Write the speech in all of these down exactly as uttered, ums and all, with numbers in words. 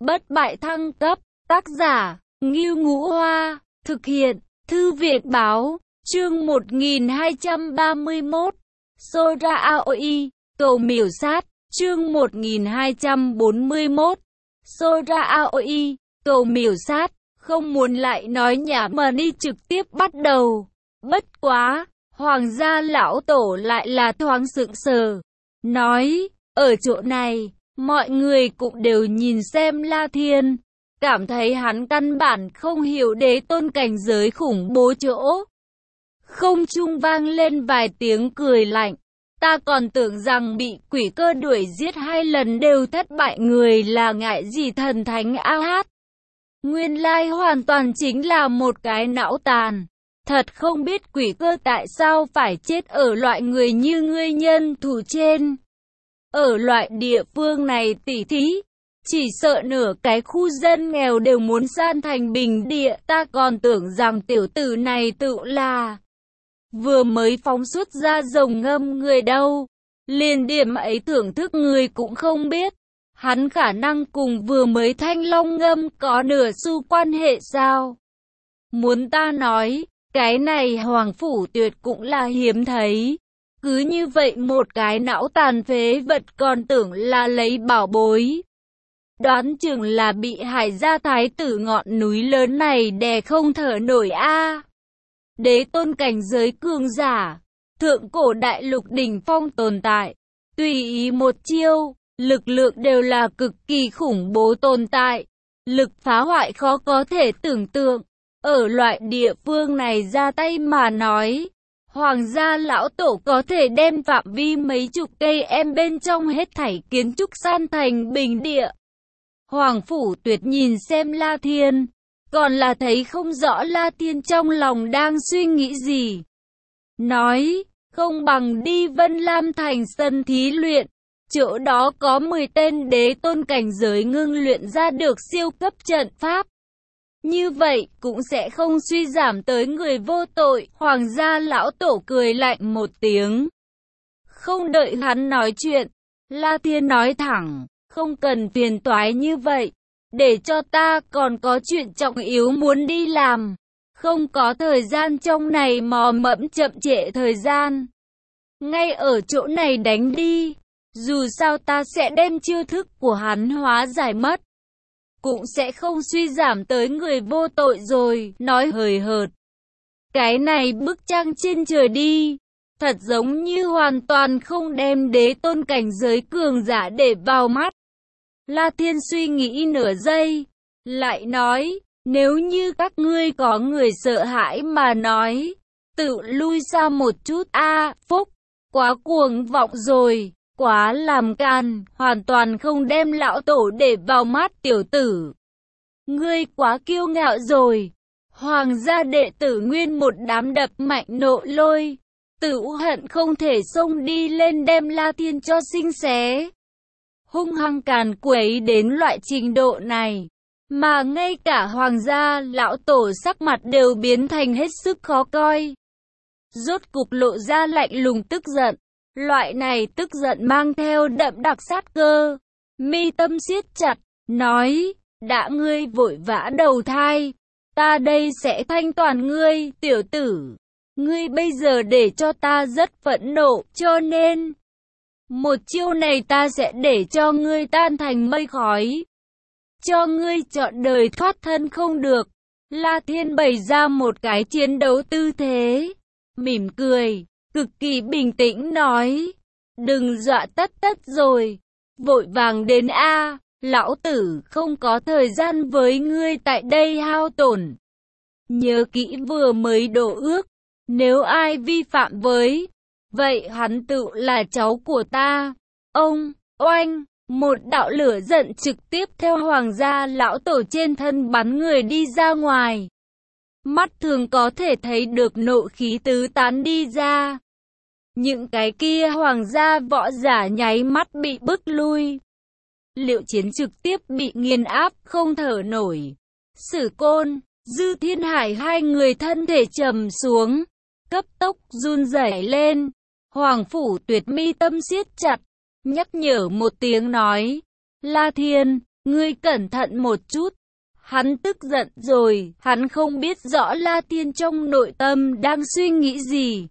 Bất bại thăng cấp, tác giả, Ngưu Ngũ Hoa, thực hiện, Thư viện báo, chương một nghìn hai trăm ba mươi mốt, Sora a o i, cầu miểu sát, chương một nghìn hai trăm bốn mươi mốt, Sora a o i, cầu miểu sát, không muốn lại nói nhảm mà đi trực tiếp bắt đầu. Bất quá, Hoàng gia lão tổ lại là thoáng sững sờ, nói, ở chỗ này, mọi người cũng đều nhìn xem La Thiên, cảm thấy hắn căn bản không hiểu đế tôn cảnh giới khủng bố chỗ. Không trung vang lên vài tiếng cười lạnh, ta còn tưởng rằng bị quỷ cơ đuổi giết hai lần đều thất bại người là ngại gì thần thánh a hát. Nguyên lai hoàn toàn chính là một cái não tàn. Thật không biết quỷ cơ tại sao phải chết ở loại người như ngươi nhân thủ trên. Ở loại địa phương này tỉ thí, chỉ sợ nửa cái khu dân nghèo đều muốn san thành bình địa. Ta còn tưởng rằng tiểu tử này tự là vừa mới phóng xuất ra rồng ngâm người đâu. Liền điểm ấy thưởng thức người cũng không biết. Hắn khả năng cùng vừa mới thanh long ngâm có nửa xu quan hệ sao? Muốn ta nói, cái này Hoàng Phủ Tuyệt cũng là hiếm thấy. Cứ như vậy một cái não tàn phế vật còn tưởng là lấy bảo bối. Đoán chừng là bị Hải gia thái tử ngọn núi lớn này đè không thở nổi a. Đế tôn cảnh giới cường giả, thượng cổ đại lục đỉnh phong tồn tại, tùy ý một chiêu, lực lượng đều là cực kỳ khủng bố tồn tại, lực phá hoại khó có thể tưởng tượng. Ở loại địa phương này ra tay mà nói, Hoàng gia lão tổ có thể đem phạm vi mấy chục cây em bên trong hết thảy kiến trúc san thành bình địa. Hoàng Phủ Tuyệt nhìn xem La Thiên, còn là thấy không rõ La Thiên trong lòng đang suy nghĩ gì. Nói, không bằng đi Vân Lam thành sân thí luyện, chỗ đó có mười tên đế tôn cảnh giới ngưng luyện ra được siêu cấp trận pháp. Như vậy cũng sẽ không suy giảm tới người vô tội. Hoàng gia lão tổ cười lạnh một tiếng. Không đợi hắn nói chuyện, La Thiên nói thẳng, không cần phiền toái như vậy, để cho ta còn có chuyện trọng yếu muốn đi làm. Không có thời gian trong này mò mẫm chậm trễ thời gian. Ngay ở chỗ này đánh đi, dù sao ta sẽ đem chiêu thức của hắn hóa giải mất. Cũng sẽ không suy giảm tới người vô tội rồi, nói hời hợt. Cái này bức tranh trên trời đi, thật giống như hoàn toàn không đem đế tôn cảnh giới cường giả để vào mắt. La Thiên suy nghĩ nửa giây, lại nói, nếu như các ngươi có người sợ hãi mà nói, tự lui xa một chút a. Phúc, quá cuồng vọng rồi. Quá làm can, hoàn toàn không đem lão tổ để vào mắt tiểu tử. Ngươi quá kiêu ngạo rồi. Hoàng gia đệ tử nguyên một đám đập mạnh nộ lôi. Tự hận không thể xông đi lên đem La Thiên cho xinh xé. Hung hăng càn quấy đến loại trình độ này. Mà ngay cả hoàng gia lão tổ sắc mặt đều biến thành hết sức khó coi. Rốt cục lộ ra lạnh lùng tức giận. Loại này tức giận mang theo đậm đặc sát cơ, mi tâm siết chặt, nói, đã ngươi vội vã đầu thai, ta đây sẽ thanh toàn ngươi, tiểu tử. Ngươi bây giờ để cho ta rất phẫn nộ, cho nên, một chiêu này ta sẽ để cho ngươi tan thành mây khói. Cho ngươi chọn đời thoát thân không được. La Thiên bày ra một cái chiến đấu tư thế, mỉm cười. Cực kỳ bình tĩnh nói, đừng dọa tất tất rồi, vội vàng đến a, lão tử không có thời gian với ngươi tại đây hao tổn. Nhớ kỹ vừa mới đổ ước, nếu ai vi phạm với, vậy hắn tự là cháu của ta. Ông, oanh, một đạo lửa giận trực tiếp theo hoàng gia lão tổ trên thân bắn người đi ra ngoài. Mắt thường có thể thấy được nộ khí tứ tán đi ra. Những cái kia hoàng gia võ giả nháy mắt bị bức lui. Liệu chiến trực tiếp bị nghiền áp không thở nổi. Sử Côn, Dư Thiên Hải hai người thân thể trầm xuống, cấp tốc run rẩy lên. Hoàng Phủ Tuyệt mi tâm siết chặt, nhắc nhở một tiếng nói, La Thiên, ngươi cẩn thận một chút. Hắn tức giận rồi, hắn không biết rõ La Thiên trong nội tâm đang suy nghĩ gì.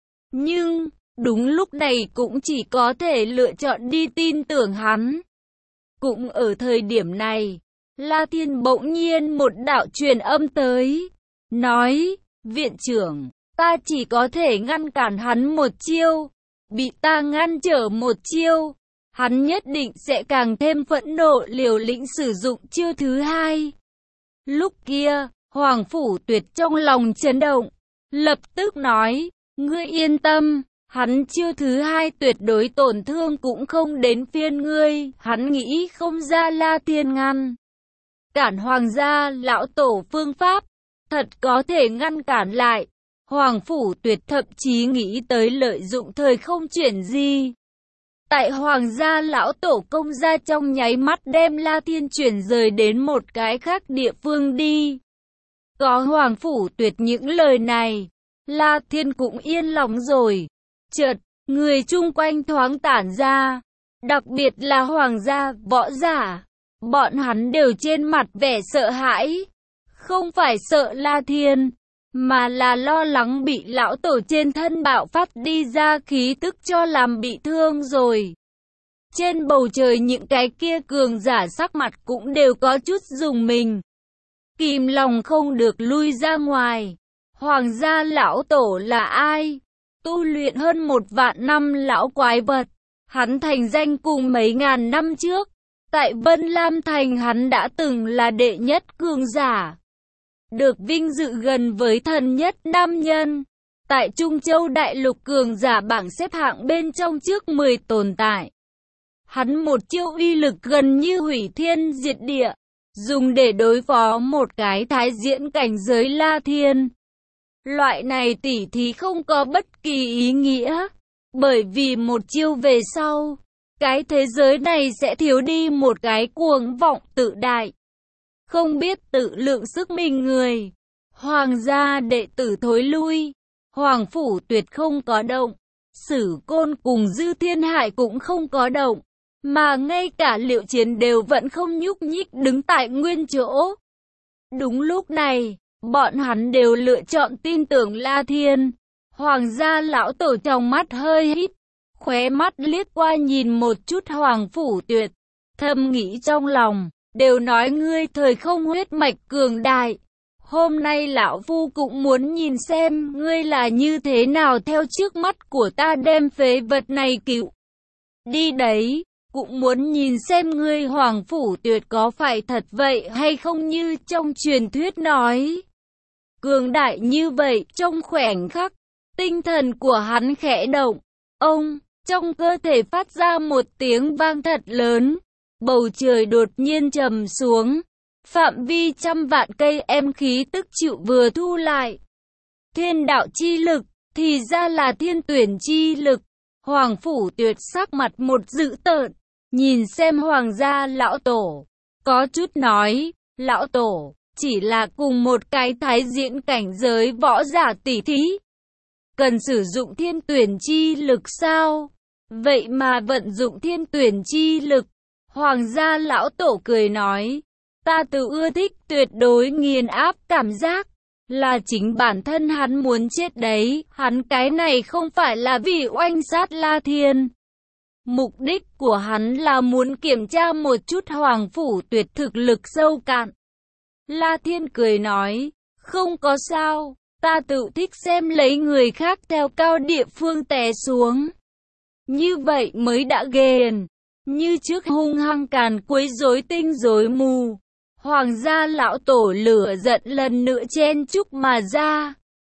Nhưng, đúng lúc này cũng chỉ có thể lựa chọn đi tin tưởng hắn. Cũng ở thời điểm này, La Thiên bỗng nhiên một đạo truyền âm tới, nói, viện trưởng, ta chỉ có thể ngăn cản hắn một chiêu, bị ta ngăn trở một chiêu, hắn nhất định sẽ càng thêm phẫn nộ liều lĩnh sử dụng chiêu thứ hai. Lúc kia, Hoàng Phủ Tuyệt trong lòng chấn động, lập tức nói, ngươi yên tâm, hắn chiêu thứ hai tuyệt đối tổn thương cũng không đến phiên ngươi, hắn nghĩ không ra La Thiên ngăn cản Hoàng gia lão tổ phương pháp, thật có thể ngăn cản lại. Hoàng Phủ Tuyệt thậm chí nghĩ tới lợi dụng thời không chuyển di. Tại Hoàng gia lão tổ công gia trong nháy mắt đem La Thiên chuyển rời đến một cái khác địa phương đi. Có Hoàng Phủ Tuyệt những lời này, La Thiên cũng yên lòng rồi. Chợt, người chung quanh thoáng tản ra, đặc biệt là Hoàng gia võ giả, bọn hắn đều trên mặt vẻ sợ hãi, không phải sợ La Thiên, mà là lo lắng bị lão tổ trên thân bạo phát đi ra khí tức cho làm bị thương rồi. Trên bầu trời những cái kia cường giả sắc mặt cũng đều có chút rùng mình, kìm lòng không được lui ra ngoài. Hoàng gia lão tổ là ai? Tu luyện hơn một vạn năm lão quái vật, hắn thành danh cùng mấy ngàn năm trước. Tại Vân Lam Thành hắn đã từng là đệ nhất cường giả, được vinh dự gần với thần nhất nam nhân. Tại Trung Châu Đại Lục cường giả bảng xếp hạng bên trong trước mười tồn tại. Hắn một chiêu uy lực gần như hủy thiên diệt địa, dùng để đối phó một cái thái diễn cảnh giới La Thiên. Loại này tỉ thí không có bất kỳ ý nghĩa, bởi vì một chiêu về sau, cái thế giới này sẽ thiếu đi một cái cuồng vọng tự đại, không biết tự lượng sức mình người. Hoàng gia đệ tử thối lui, Hoàng Phủ Tuyệt không có động, Sử Côn cùng Dư Thiên Hải cũng không có động, mà ngay cả Liệu Chiến đều vẫn không nhúc nhích đứng tại nguyên chỗ. Đúng lúc này, bọn hắn đều lựa chọn tin tưởng La Thiên. Hoàng gia lão tổ trong mắt hơi híp, khóe mắt liếc qua nhìn một chút Hoàng Phủ Tuyệt, thầm nghĩ trong lòng, đều nói ngươi thời không huyết mạch cường đại. Hôm nay lão phu cũng muốn nhìn xem ngươi là như thế nào theo trước mắt của ta đem phế vật này cứu đi đấy. Cũng muốn nhìn xem ngươi Hoàng Phủ Tuyệt có phải thật vậy hay không như trong truyền thuyết nói. Cường đại như vậy. Trong khoảnh khắc, tinh thần của hắn khẽ động. Ông, trong cơ thể phát ra một tiếng vang thật lớn. Bầu trời đột nhiên trầm xuống. Phạm vi trăm vạn cây em khí tức chịu vừa thu lại. Thiên đạo chi lực, thì ra là thiên tuyển chi lực. Hoàng Phủ Tuyệt sắc mặt một dữ tợn, nhìn xem Hoàng gia lão tổ, có chút nói, lão tổ, chỉ là cùng một cái thái diễn cảnh giới võ giả tỷ thí. Cần sử dụng thiên tuyển chi lực sao? Vậy mà vận dụng thiên tuyển chi lực. Hoàng gia lão tổ cười nói, ta tự ưa thích tuyệt đối nghiền áp cảm giác, là chính bản thân hắn muốn chết đấy, hắn cái này không phải là vì oanh sát La Thiên. Mục đích của hắn là muốn kiểm tra một chút Hoàng Phủ Tuyệt thực lực sâu cạn. La Thiên cười nói, không có sao, ta tự thích xem lấy người khác theo cao địa phương té xuống. Như vậy mới đã ghiền, như trước hung hăng càn quấy rối tinh rối mù. Hoàng gia lão tổ lửa giận lần nữa chen chúc mà ra.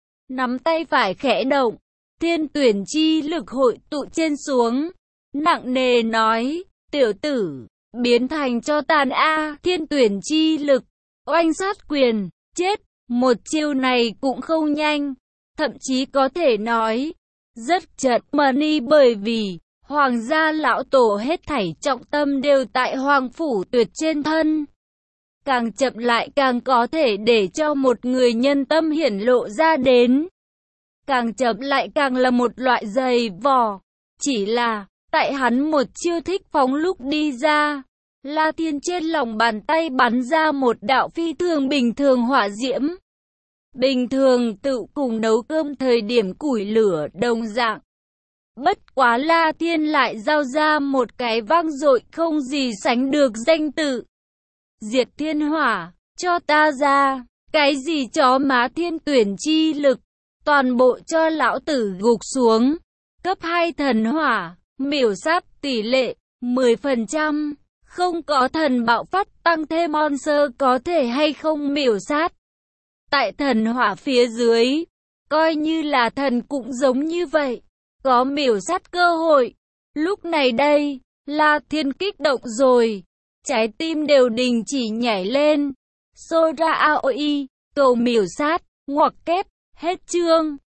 Nắm tay phải khẽ động, thiên tuyển chi lực hội tụ trên xuống. Nặng nề nói, tiểu tử, biến thành cho tàn A, thiên tuyển chi lực, oanh sát quyền, chết. Một chiêu này cũng không nhanh, thậm chí có thể nói, rất chật money bởi vì, Hoàng gia lão tổ hết thảy trọng tâm đều tại Hoàng Phủ Tuyệt trên thân. Càng chậm lại càng có thể để cho một người nhân tâm hiển lộ ra đến. Càng chậm lại càng là một loại giày vò. Chỉ là, tại hắn một chiêu thích phóng lúc đi ra, La Thiên trên lòng bàn tay bắn ra một đạo phi thường bình thường hỏa diễm. Bình thường tự cùng nấu cơm thời điểm củi lửa đồng dạng. Bất quá La Thiên lại giao ra một cái vang dội không gì sánh được danh tự. Diệt thiên hỏa, cho ta ra, cái gì chó má thiên tuyển chi lực, toàn bộ cho lão tử gục xuống. Cấp hai thần hỏa, miểu sát tỷ lệ mười phần trăm, không có thần bạo phát tăng thêm monster có thể hay không miểu sát. Tại thần hỏa phía dưới, coi như là thần cũng giống như vậy, có miểu sát cơ hội. Lúc này đây, La Thiên kích động rồi, trái tim đều đình chỉ nhảy lên. Sora a o i, cầu miểu sát, ngoặc kép, hết chương.